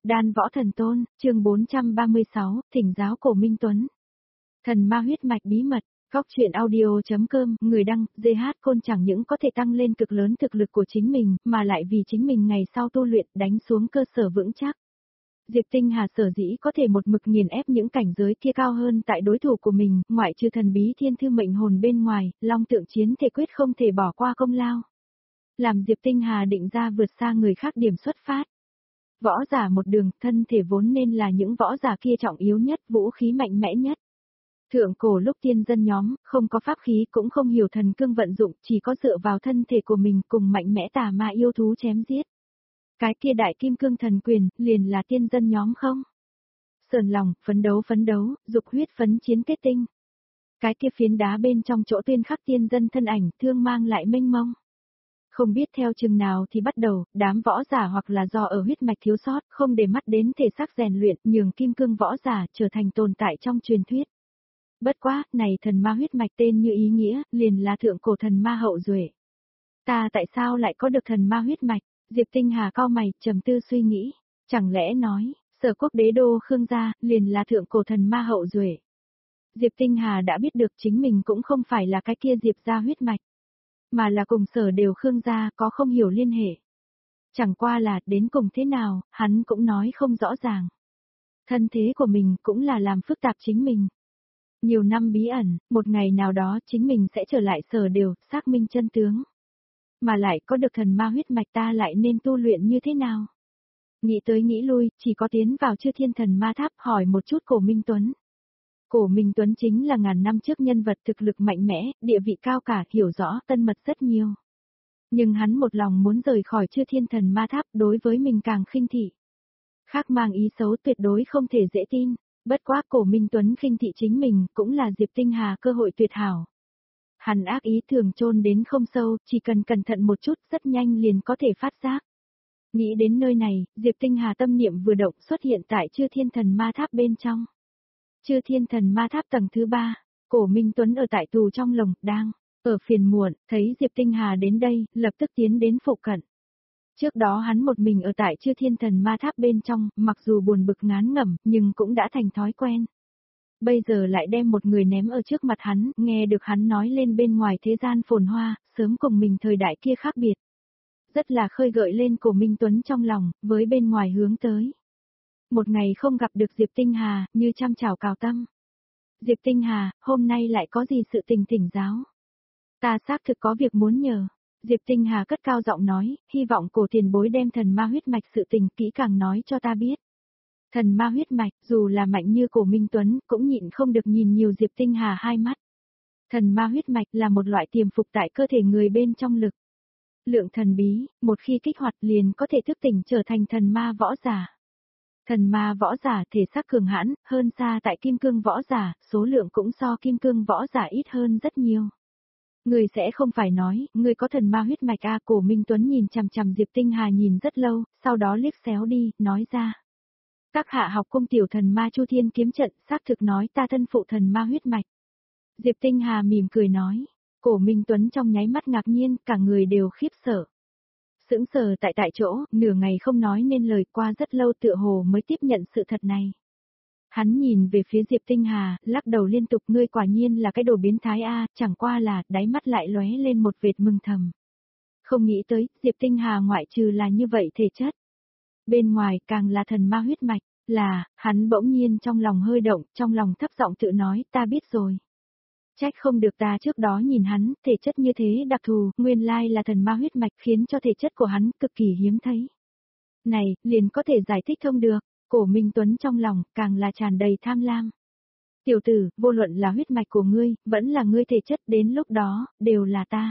Đan Võ Thần Tôn, chương 436, thỉnh giáo Cổ Minh Tuấn. Thần ma huyết mạch bí mật, góc truyện audio.com, người đăng, GH Côn chẳng những có thể tăng lên cực lớn thực lực của chính mình, mà lại vì chính mình ngày sau tu luyện đánh xuống cơ sở vững chắc. Diệp Tinh Hà sở dĩ có thể một mực nghiền ép những cảnh giới kia cao hơn tại đối thủ của mình, ngoại trừ thần bí thiên thư mệnh hồn bên ngoài, long tượng chiến thể quyết không thể bỏ qua công lao. Làm Diệp Tinh Hà định ra vượt xa người khác điểm xuất phát. Võ giả một đường, thân thể vốn nên là những võ giả kia trọng yếu nhất, vũ khí mạnh mẽ nhất. Thượng cổ lúc tiên dân nhóm, không có pháp khí cũng không hiểu thần cương vận dụng, chỉ có dựa vào thân thể của mình cùng mạnh mẽ tà ma yêu thú chém giết. Cái kia đại kim cương thần quyền, liền là tiên dân nhóm không? Sờn lòng, phấn đấu, dục huyết phấn chiến kết tinh. Cái kia phiến đá bên trong chỗ tuyên khắc tiên dân thân ảnh, thương mang lại mênh mông. Không biết theo chừng nào thì bắt đầu, đám võ giả hoặc là do ở huyết mạch thiếu sót, không để mắt đến thể xác rèn luyện, nhường kim cương võ giả trở thành tồn tại trong truyền thuyết. Bất quá, này thần ma huyết mạch tên như ý nghĩa, liền là thượng cổ thần ma hậu duệ. Ta tại sao lại có được thần ma huyết mạch? Diệp Tinh Hà cau mày, trầm tư suy nghĩ. Chẳng lẽ nói, Sở Quốc đế đô Khương gia, liền là thượng cổ thần ma hậu duệ. Diệp Tinh Hà đã biết được chính mình cũng không phải là cái kia Diệp gia huyết mạch, mà là cùng Sở đều Khương gia có không hiểu liên hệ. Chẳng qua là, đến cùng thế nào, hắn cũng nói không rõ ràng. Thân thế của mình cũng là làm phức tạp chính mình. Nhiều năm bí ẩn, một ngày nào đó chính mình sẽ trở lại Sở đều, xác minh chân tướng. Mà lại có được thần ma huyết mạch ta lại nên tu luyện như thế nào? Nghĩ tới nghĩ lui, chỉ có tiến vào Chư Thiên Thần Ma Tháp hỏi một chút Cổ Minh Tuấn. Cổ Minh Tuấn chính là ngàn năm trước nhân vật thực lực mạnh mẽ, địa vị cao cả, hiểu rõ tân mật rất nhiều. Nhưng hắn một lòng muốn rời khỏi Chư Thiên Thần Ma Tháp, đối với mình càng khinh thị. Khác mang ý xấu tuyệt đối không thể dễ tin, bất quá Cổ Minh Tuấn khinh thị chính mình cũng là Diệp Tinh Hà cơ hội tuyệt hảo. Hắn ác ý thường chôn đến không sâu, chỉ cần cẩn thận một chút rất nhanh liền có thể phát giác. Nghĩ đến nơi này, Diệp Tinh Hà tâm niệm vừa động xuất hiện tại Chư Thiên Thần Ma Tháp bên trong. Chư Thiên Thần Ma Tháp tầng thứ 3, Cổ Minh Tuấn ở tại tù trong lồng, đang ở phiền muộn, thấy Diệp Tinh Hà đến đây, lập tức tiến đến phụ cận. Trước đó hắn một mình ở tại Chư Thiên Thần Ma Tháp bên trong, mặc dù buồn bực ngán ngẩm, nhưng cũng đã thành thói quen. Bây giờ lại đem một người ném ở trước mặt hắn, nghe được hắn nói lên bên ngoài thế gian phồn hoa, sớm cùng mình thời đại kia khác biệt. Rất là khơi gợi lên Cổ Minh Tuấn trong lòng, với bên ngoài hướng tới. Một ngày không gặp được Diệp Tinh Hà, như trăm chảo cào tâm. Diệp Tinh Hà, hôm nay lại có gì sự tình thỉnh giáo? Ta xác thực có việc muốn nhờ. Diệp Tinh Hà cất cao giọng nói, hy vọng Cổ tiền bối đem thần ma huyết mạch sự tình kỹ càng nói cho ta biết. Thần ma huyết mạch, dù là mạnh như Cổ Minh Tuấn, cũng nhịn không được nhìn nhiều Diệp Tinh Hà hai mắt. Thần ma huyết mạch là một loại tiềm phục tại cơ thể người bên trong lực. Lượng thần bí, một khi kích hoạt liền có thể thức tỉnh trở thành thần ma võ giả. Thần ma võ giả thể xác cường hãn, hơn xa tại kim cương võ giả, số lượng cũng so kim cương võ giả ít hơn rất nhiều. Người sẽ không phải nói, người có thần ma huyết mạch a. Cổ Minh Tuấn nhìn chằm chằm Diệp Tinh Hà nhìn rất lâu, sau đó liếc xéo đi, nói ra. Các hạ học cung tiểu thần ma Chu Thiên kiếm trận, xác thực nói ta thân phụ thần ma huyết mạch. Diệp Tinh Hà mỉm cười nói. Cổ Minh Tuấn trong nháy mắt ngạc nhiên, cả người đều khiếp sợ. Sững sờ tại chỗ, nửa ngày không nói nên lời, qua rất lâu tựa hồ mới tiếp nhận sự thật này. Hắn nhìn về phía Diệp Tinh Hà, lắc đầu liên tục, ngươi quả nhiên là cái đồ biến thái a, chẳng qua là, đáy mắt lại lóe lên một vệt mừng thầm. Không nghĩ tới, Diệp Tinh Hà ngoại trừ là như vậy thể chất. Bên ngoài càng là thần ma huyết mạch, hắn bỗng nhiên trong lòng hơi động, trong lòng thấp giọng tự nói, ta biết rồi. Trách không được ta trước đó nhìn hắn, thể chất như thế đặc thù, nguyên lai là thần ma huyết mạch khiến cho thể chất của hắn cực kỳ hiếm thấy. Này, liền có thể giải thích thông được, Cổ Minh Tuấn trong lòng, càng là tràn đầy tham lam. Tiểu tử, vô luận là huyết mạch của ngươi, vẫn là ngươi thể chất đến lúc đó, đều là ta.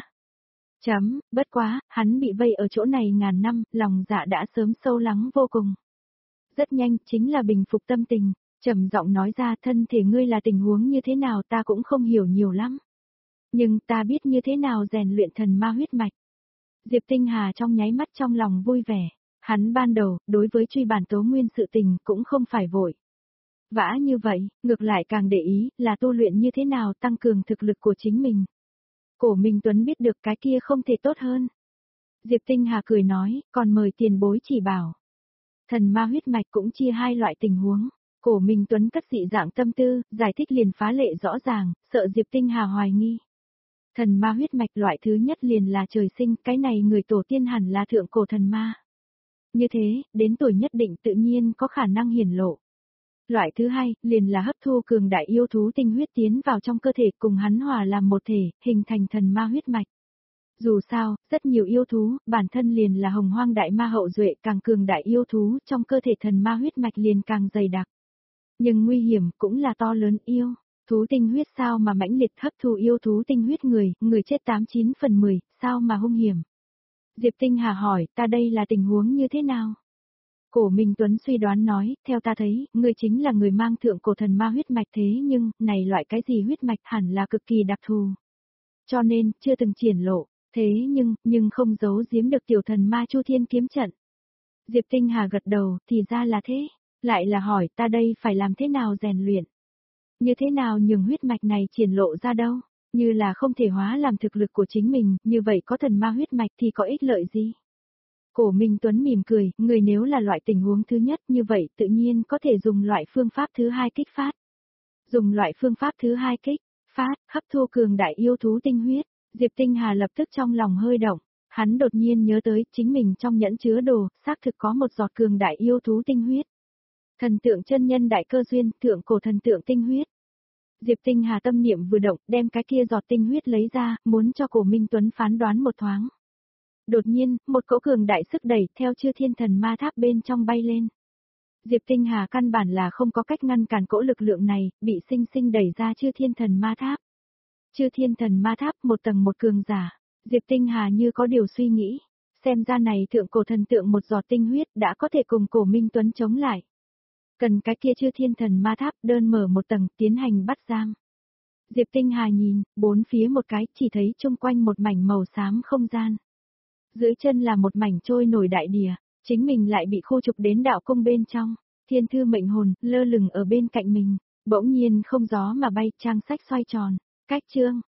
Bất quá, hắn bị vây ở chỗ này ngàn năm, lòng dạ đã sớm sâu lắng vô cùng. Rất nhanh, chính là bình phục tâm tình. Trầm giọng nói ra, thân thể ngươi là tình huống như thế nào ta cũng không hiểu nhiều lắm. Nhưng ta biết như thế nào rèn luyện thần ma huyết mạch. Diệp Tinh Hà trong nháy mắt trong lòng vui vẻ. Hắn ban đầu, đối với truy bản tố nguyên sự tình cũng không phải vội. Vã như vậy, ngược lại càng để ý là tu luyện như thế nào tăng cường thực lực của chính mình. Cổ Minh Tuấn biết được cái kia không thể tốt hơn. Diệp Tinh Hà cười nói, còn mời tiền bối chỉ bảo. Thần ma huyết mạch cũng chia hai loại tình huống. Cổ Minh Tuấn cất dị dạng tâm tư, giải thích liền phá lệ rõ ràng, sợ Diệp Tinh Hà hoài nghi. Thần ma huyết mạch loại thứ nhất liền là trời sinh, cái này người tổ tiên hẳn là thượng cổ thần ma. Như thế, đến tuổi nhất định tự nhiên có khả năng hiển lộ. Loại thứ hai, liền là hấp thu cường đại yêu thú tinh huyết tiến vào trong cơ thể cùng hắn hòa làm một thể, hình thành thần ma huyết mạch. Dù sao, rất nhiều yêu thú, bản thân liền là hồng hoang đại ma hậu duệ, càng cường đại yêu thú, trong cơ thể thần ma huyết mạch liền càng dày đặc. Nhưng nguy hiểm cũng là to lớn yêu. Thú tinh huyết sao mà mãnh liệt hấp thu yêu thú tinh huyết người chết 89 phần 10, sao mà hung hiểm. Diệp Tinh Hà hỏi, ta đây là tình huống như thế nào? Cổ Minh Tuấn suy đoán nói, theo ta thấy, ngươi chính là người mang thượng cổ thần ma huyết mạch thế nhưng, này loại cái gì huyết mạch hẳn là cực kỳ đặc thù. Cho nên, chưa từng triển lộ, thế nhưng không giấu giếm được tiểu thần ma Chu Thiên kiếm trận. Diệp Tinh Hà gật đầu, thì ra là thế, lại là hỏi ta đây phải làm thế nào rèn luyện. Như thế nào nhường huyết mạch này triển lộ ra đâu, như là không thể hóa làm thực lực của chính mình, như vậy có thần ma huyết mạch thì có ích lợi gì? Cổ Minh Tuấn mỉm cười, người nếu là loại tình huống thứ nhất như vậy tự nhiên có thể dùng loại phương pháp thứ hai kích phát. Dùng loại phương pháp thứ hai kích phát, hấp thu cường đại yêu thú tinh huyết, Diệp Tinh Hà lập tức trong lòng hơi động, hắn đột nhiên nhớ tới chính mình trong nhẫn chứa đồ, xác thực có một giọt cường đại yêu thú tinh huyết. Thần tượng chân nhân đại cơ duyên, thượng cổ thần tượng tinh huyết. Diệp Tinh Hà tâm niệm vừa động, đem cái kia giọt tinh huyết lấy ra, muốn cho Cổ Minh Tuấn phán đoán một thoáng. Đột nhiên, một cỗ cường đại sức đẩy theo Chư Thiên Thần Ma Tháp bên trong bay lên. Diệp Tinh Hà căn bản là không có cách ngăn cản cỗ lực lượng này, bị sinh sinh đẩy ra Chư Thiên Thần Ma Tháp. Chư Thiên Thần Ma Tháp một tầng một cường giả, Diệp Tinh Hà như có điều suy nghĩ, xem ra này thượng cổ thần tượng một giọt tinh huyết đã có thể cùng Cổ Minh Tuấn chống lại. Cần cái kia Chư Thiên Thần Ma Tháp đơn mở một tầng tiến hành bắt giam. Diệp Tinh Hà nhìn, bốn phía một cái, chỉ thấy chung quanh một mảnh màu xám không gian. Dưới chân là một mảnh trôi nổi đại địa, chính mình lại bị khu trục đến đạo cung bên trong, thiên thư mệnh hồn, lơ lửng ở bên cạnh mình, bỗng nhiên không gió mà bay, trang sách xoay tròn, cách chương,